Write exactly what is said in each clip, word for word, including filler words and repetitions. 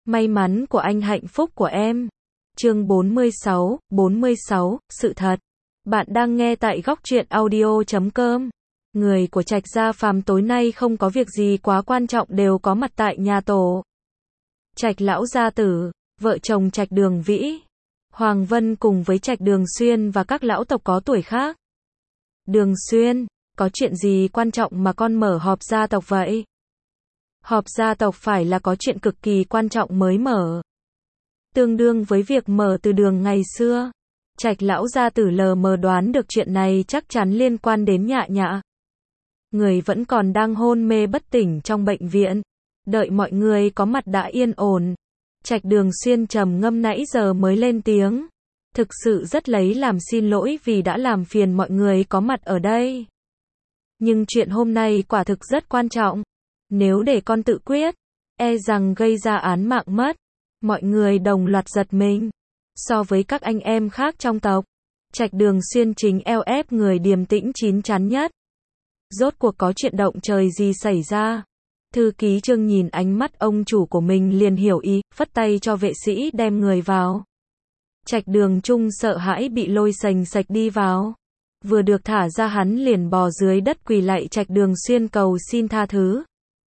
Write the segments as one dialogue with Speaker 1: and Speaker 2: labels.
Speaker 1: May mắn của anh, hạnh phúc của em. Chương bốn mươi sáu, bốn mươi sáu, sự thật. Bạn đang nghe tại góc truyện audio chấm com. Người của Trạch Gia Phàm tối nay không có việc gì quá quan trọng đều có mặt tại nhà tổ. Trạch lão gia tử, vợ chồng Trạch Đường Vĩ, Hoàng Vân cùng với Trạch Đường Xuyên và các lão tộc có tuổi khác. Đường Xuyên, có chuyện gì quan trọng mà con mở họp gia tộc vậy? Họp gia tộc phải là có chuyện cực kỳ quan trọng mới mở. Tương đương với việc mở từ đường ngày xưa. Trạch lão gia tử lờ mờ đoán được chuyện này chắc chắn liên quan đến Nhạ Nhạ. Người vẫn còn đang hôn mê bất tỉnh trong bệnh viện. Đợi mọi người có mặt đã yên ổn. Trạch Đường Xuyên trầm ngâm nãy giờ mới lên tiếng. Thực sự rất lấy làm xin lỗi vì đã làm phiền mọi người có mặt ở đây. Nhưng chuyện hôm nay quả thực rất quan trọng. Nếu để con tự quyết, e rằng gây ra án mạng mất. Mọi người đồng loạt giật mình. So với các anh em khác trong tộc, Trạch Đường Xuyên chính eo ép người điềm tĩnh chín chắn nhất. Rốt cuộc có chuyện động trời gì xảy ra? Thư ký Trương nhìn ánh mắt ông chủ của mình liền hiểu ý, phất tay cho vệ sĩ đem người vào. Trạch Đường Trung sợ hãi bị lôi sành sạch đi vào. Vừa được thả ra hắn liền bò dưới đất quỳ lạy Trạch Đường Xuyên cầu xin tha thứ.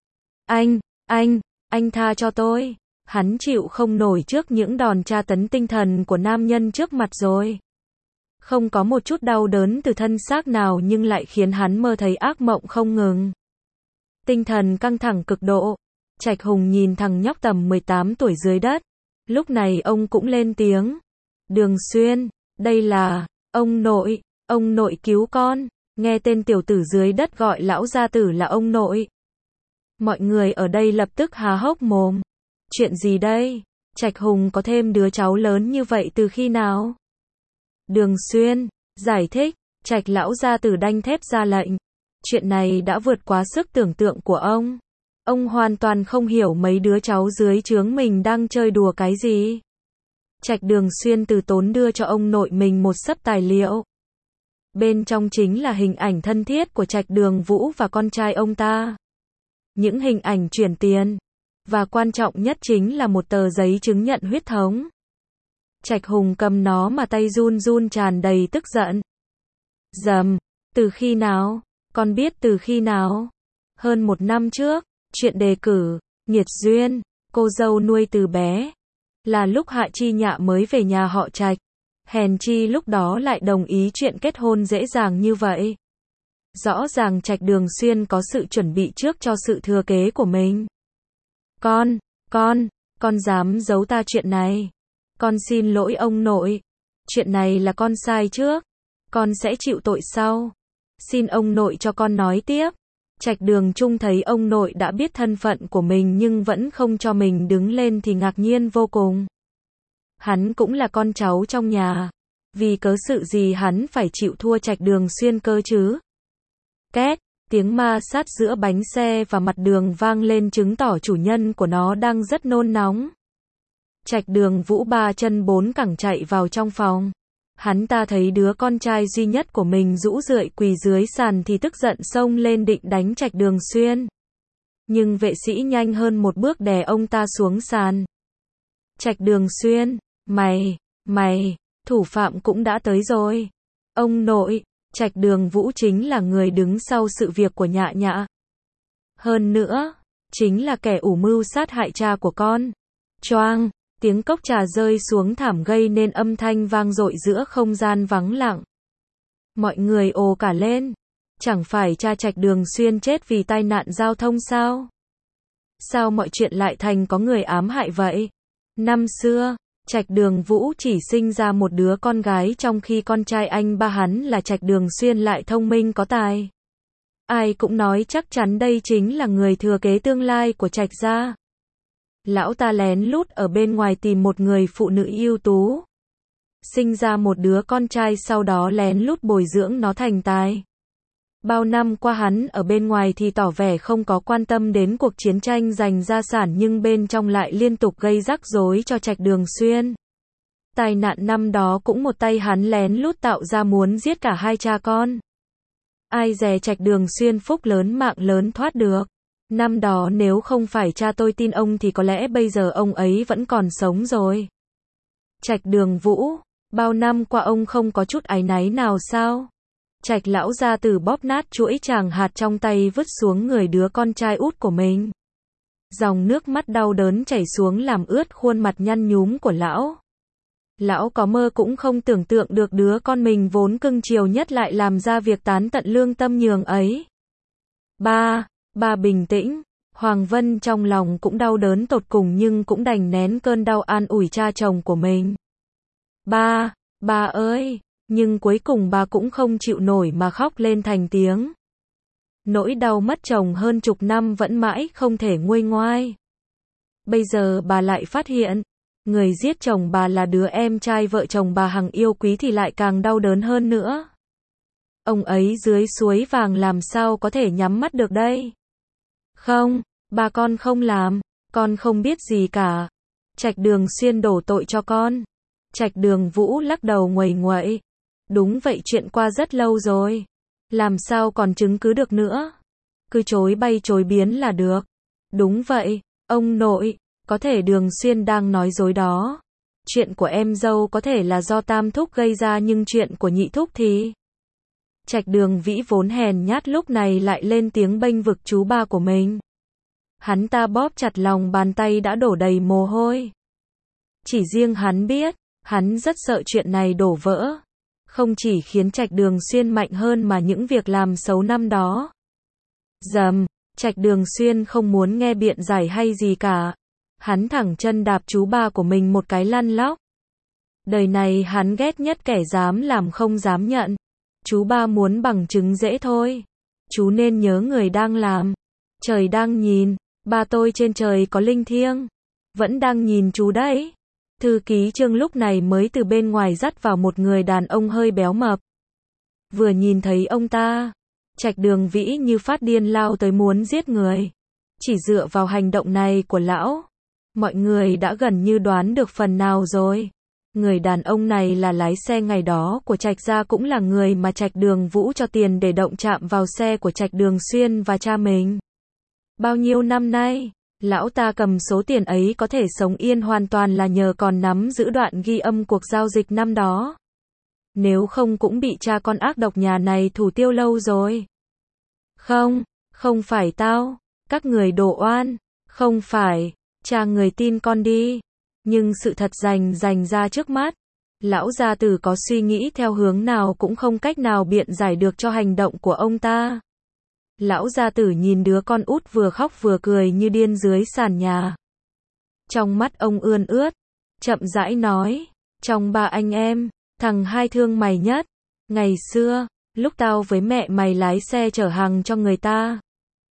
Speaker 1: Anh, anh, anh tha cho tôi. Hắn chịu không nổi trước những đòn tra tấn tinh thần của nam nhân trước mặt rồi. Không có một chút đau đớn từ thân xác nào nhưng lại khiến hắn mơ thấy ác mộng không ngừng. Tinh thần căng thẳng cực độ. Trạch Hùng nhìn thằng nhóc tầm mười tám tuổi dưới đất. Lúc này ông cũng lên tiếng. Đường Xuyên, đây là, ông nội, ông nội cứu con. Nghe tên tiểu tử dưới đất gọi lão gia tử là ông nội. Mọi người ở đây lập tức há hốc mồm. Chuyện gì đây? Trạch Hùng có thêm đứa cháu lớn như vậy từ khi nào? Đường Xuyên, giải thích. Trạch lão gia tử đanh thép ra lệnh. Chuyện này đã vượt quá sức tưởng tượng của ông. Ông hoàn toàn không hiểu mấy đứa cháu dưới trướng mình đang chơi đùa cái gì. Trạch Đường Xuyên từ tốn đưa cho ông nội mình một xấp tài liệu. Bên trong chính là hình ảnh thân thiết của Trạch Đường Vũ và con trai ông ta. Những hình ảnh chuyển tiền. Và quan trọng nhất chính là một tờ giấy chứng nhận huyết thống. Trạch Hùng cầm nó mà tay run run tràn đầy tức giận. Dầm, từ khi nào? Con biết từ khi nào? Hơn một năm trước, chuyện đề cử, nghiệt duyên, cô dâu nuôi từ bé. Là lúc Hạ Chi Nhạ mới về nhà họ Trạch. Hèn chi lúc đó lại đồng ý chuyện kết hôn dễ dàng như vậy. Rõ ràng Trạch Đường Xuyên có sự chuẩn bị trước cho sự thừa kế của mình. Con, con, con dám giấu ta chuyện này. Con xin lỗi ông nội. Chuyện này là con sai trước. Con sẽ chịu tội sau. Xin ông nội cho con nói tiếp. Trạch Đường Trung thấy ông nội đã biết thân phận của mình nhưng vẫn không cho mình đứng lên thì ngạc nhiên vô cùng. Hắn cũng là con cháu trong nhà. Vì cớ sự gì hắn phải chịu thua Trạch Đường Xuyên cơ chứ? Két, tiếng ma sát giữa bánh xe và mặt đường vang lên chứng tỏ chủ nhân của nó đang rất nôn nóng. Trạch Đường Vũ ba chân bốn cẳng chạy vào trong phòng. Hắn ta thấy đứa con trai duy nhất của mình rũ rượi quỳ dưới sàn thì tức giận xông lên định đánh Trạch Đường Xuyên. Nhưng vệ sĩ nhanh hơn một bước đè ông ta xuống sàn. Trạch Đường Xuyên, mày, mày, thủ phạm cũng đã tới rồi. Ông nội, Trạch Đường Vũ chính là người đứng sau sự việc của Nhạ Nhạ. Hơn nữa, chính là kẻ ủ mưu sát hại cha của con. Choang, tiếng cốc trà rơi xuống thảm gây nên âm thanh vang dội giữa không gian vắng lặng. Mọi người ồ cả lên. Chẳng phải cha Trạch Đường Xuyên chết vì tai nạn giao thông sao? Sao mọi chuyện lại thành có người ám hại vậy? Năm xưa, Trạch Đường Vũ chỉ sinh ra một đứa con gái trong khi con trai anh ba hắn là Trạch Đường Xuyên lại thông minh có tài. Ai cũng nói chắc chắn đây chính là người thừa kế tương lai của Trạch gia. Lão ta lén lút ở bên ngoài tìm một người phụ nữ ưu tú. Sinh ra một đứa con trai sau đó lén lút bồi dưỡng nó thành tài. Bao năm qua hắn ở bên ngoài thì tỏ vẻ không có quan tâm đến cuộc chiến tranh giành gia sản nhưng bên trong lại liên tục gây rắc rối cho Trạch Đường Xuyên. Tai nạn năm đó cũng một tay hắn lén lút tạo ra muốn giết cả hai cha con. Ai dè Trạch Đường Xuyên phúc lớn mạng lớn thoát được. Năm đó nếu không phải cha tôi tin ông thì có lẽ bây giờ ông ấy vẫn còn sống rồi. Trạch Đường Vũ, bao năm qua ông không có chút áy náy nào sao? Trạch lão gia tử bóp nát chuỗi tràng hạt trong tay vứt xuống người đứa con trai út của mình. Dòng nước mắt đau đớn chảy xuống làm ướt khuôn mặt nhăn nhúm của lão. Lão có mơ cũng không tưởng tượng được đứa con mình vốn cưng chiều nhất lại làm ra việc tán tận lương tâm nhường ấy. Ba, ba bình tĩnh. Hoàng Vân trong lòng cũng đau đớn tột cùng nhưng cũng đành nén cơn đau an ủi cha chồng của mình. Ba, ba ơi, nhưng cuối cùng bà cũng không chịu nổi mà khóc lên thành tiếng. Nỗi đau mất chồng hơn chục năm vẫn mãi không thể nguôi ngoai. Bây giờ bà lại phát hiện, người giết chồng bà là đứa em trai vợ chồng bà hằng yêu quý thì lại càng đau đớn hơn nữa. Ông ấy dưới suối vàng làm sao có thể nhắm mắt được đây? Không, bà con không làm, con không biết gì cả. Trạch Đường Xuyên đổ tội cho con. Trạch Đường Vũ lắc đầu nguầy nguậy. Đúng vậy, chuyện qua rất lâu rồi. Làm sao còn chứng cứ được nữa? Cứ chối bay chối biến là được. Đúng vậy, ông nội, có thể Đường Xuyên đang nói dối đó. Chuyện của em dâu có thể là do Tam Thúc gây ra nhưng chuyện của Nhị Thúc thì... Trạch Đường Vĩ vốn hèn nhát lúc này lại lên tiếng bênh vực chú ba của mình. Hắn ta bóp chặt lòng bàn tay đã đổ đầy mồ hôi. Chỉ riêng hắn biết, hắn rất sợ chuyện này đổ vỡ. Không chỉ khiến Trạch Đường Xuyên mạnh hơn mà những việc làm xấu năm đó. Dầm, Trạch Đường Xuyên không muốn nghe biện giải hay gì cả. Hắn thẳng chân đạp chú ba của mình một cái lăn lóc. Đời này hắn ghét nhất kẻ dám làm không dám nhận. Chú ba muốn bằng chứng dễ thôi. Chú nên nhớ người đang làm. Trời đang nhìn, ba tôi trên trời có linh thiêng. Vẫn đang nhìn chú đấy. Thư ký Trương lúc này mới từ bên ngoài dắt vào một người đàn ông hơi béo mập. Vừa nhìn thấy ông ta, Trạch Đường Vĩ như phát điên lao tới muốn giết người. Chỉ dựa vào hành động này của lão, mọi người đã gần như đoán được phần nào rồi. Người đàn ông này là lái xe ngày đó của Trạch gia, cũng là người mà Trạch Đường Vũ cho tiền để động chạm vào xe của Trạch Đường Xuyên và cha mình. Bao nhiêu năm nay, lão ta cầm số tiền ấy có thể sống yên hoàn toàn là nhờ còn nắm giữ đoạn ghi âm cuộc giao dịch năm đó. Nếu không cũng bị cha con ác độc nhà này thủ tiêu lâu rồi. Không, không phải tao, các người đổ oan, không phải, cha người tin con đi. Nhưng sự thật rành rành ra trước mắt, lão gia tử có suy nghĩ theo hướng nào cũng không cách nào biện giải được cho hành động của ông ta. Lão gia tử nhìn đứa con út vừa khóc vừa cười như điên dưới sàn nhà. Trong mắt ông ươn ướt, chậm rãi nói, trong ba anh em, thằng hai thương mày nhất. Ngày xưa, lúc tao với mẹ mày lái xe chở hàng cho người ta,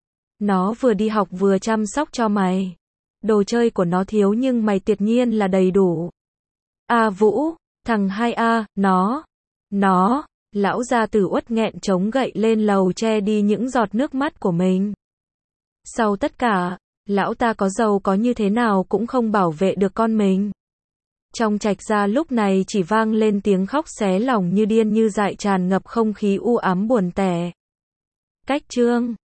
Speaker 1: nó vừa đi học vừa chăm sóc cho mày. Đồ chơi của nó thiếu nhưng mày tuyệt nhiên là đầy đủ. A Vũ, thằng hai A, nó, nó, lão gia tử uất nghẹn chống gậy lên lầu che đi những giọt nước mắt của mình. Sau tất cả, lão ta có giàu có như thế nào cũng không bảo vệ được con mình. Trong Trạch gia lúc này chỉ vang lên tiếng khóc xé lòng như điên như dại tràn ngập không khí u ám buồn tẻ. Cách chương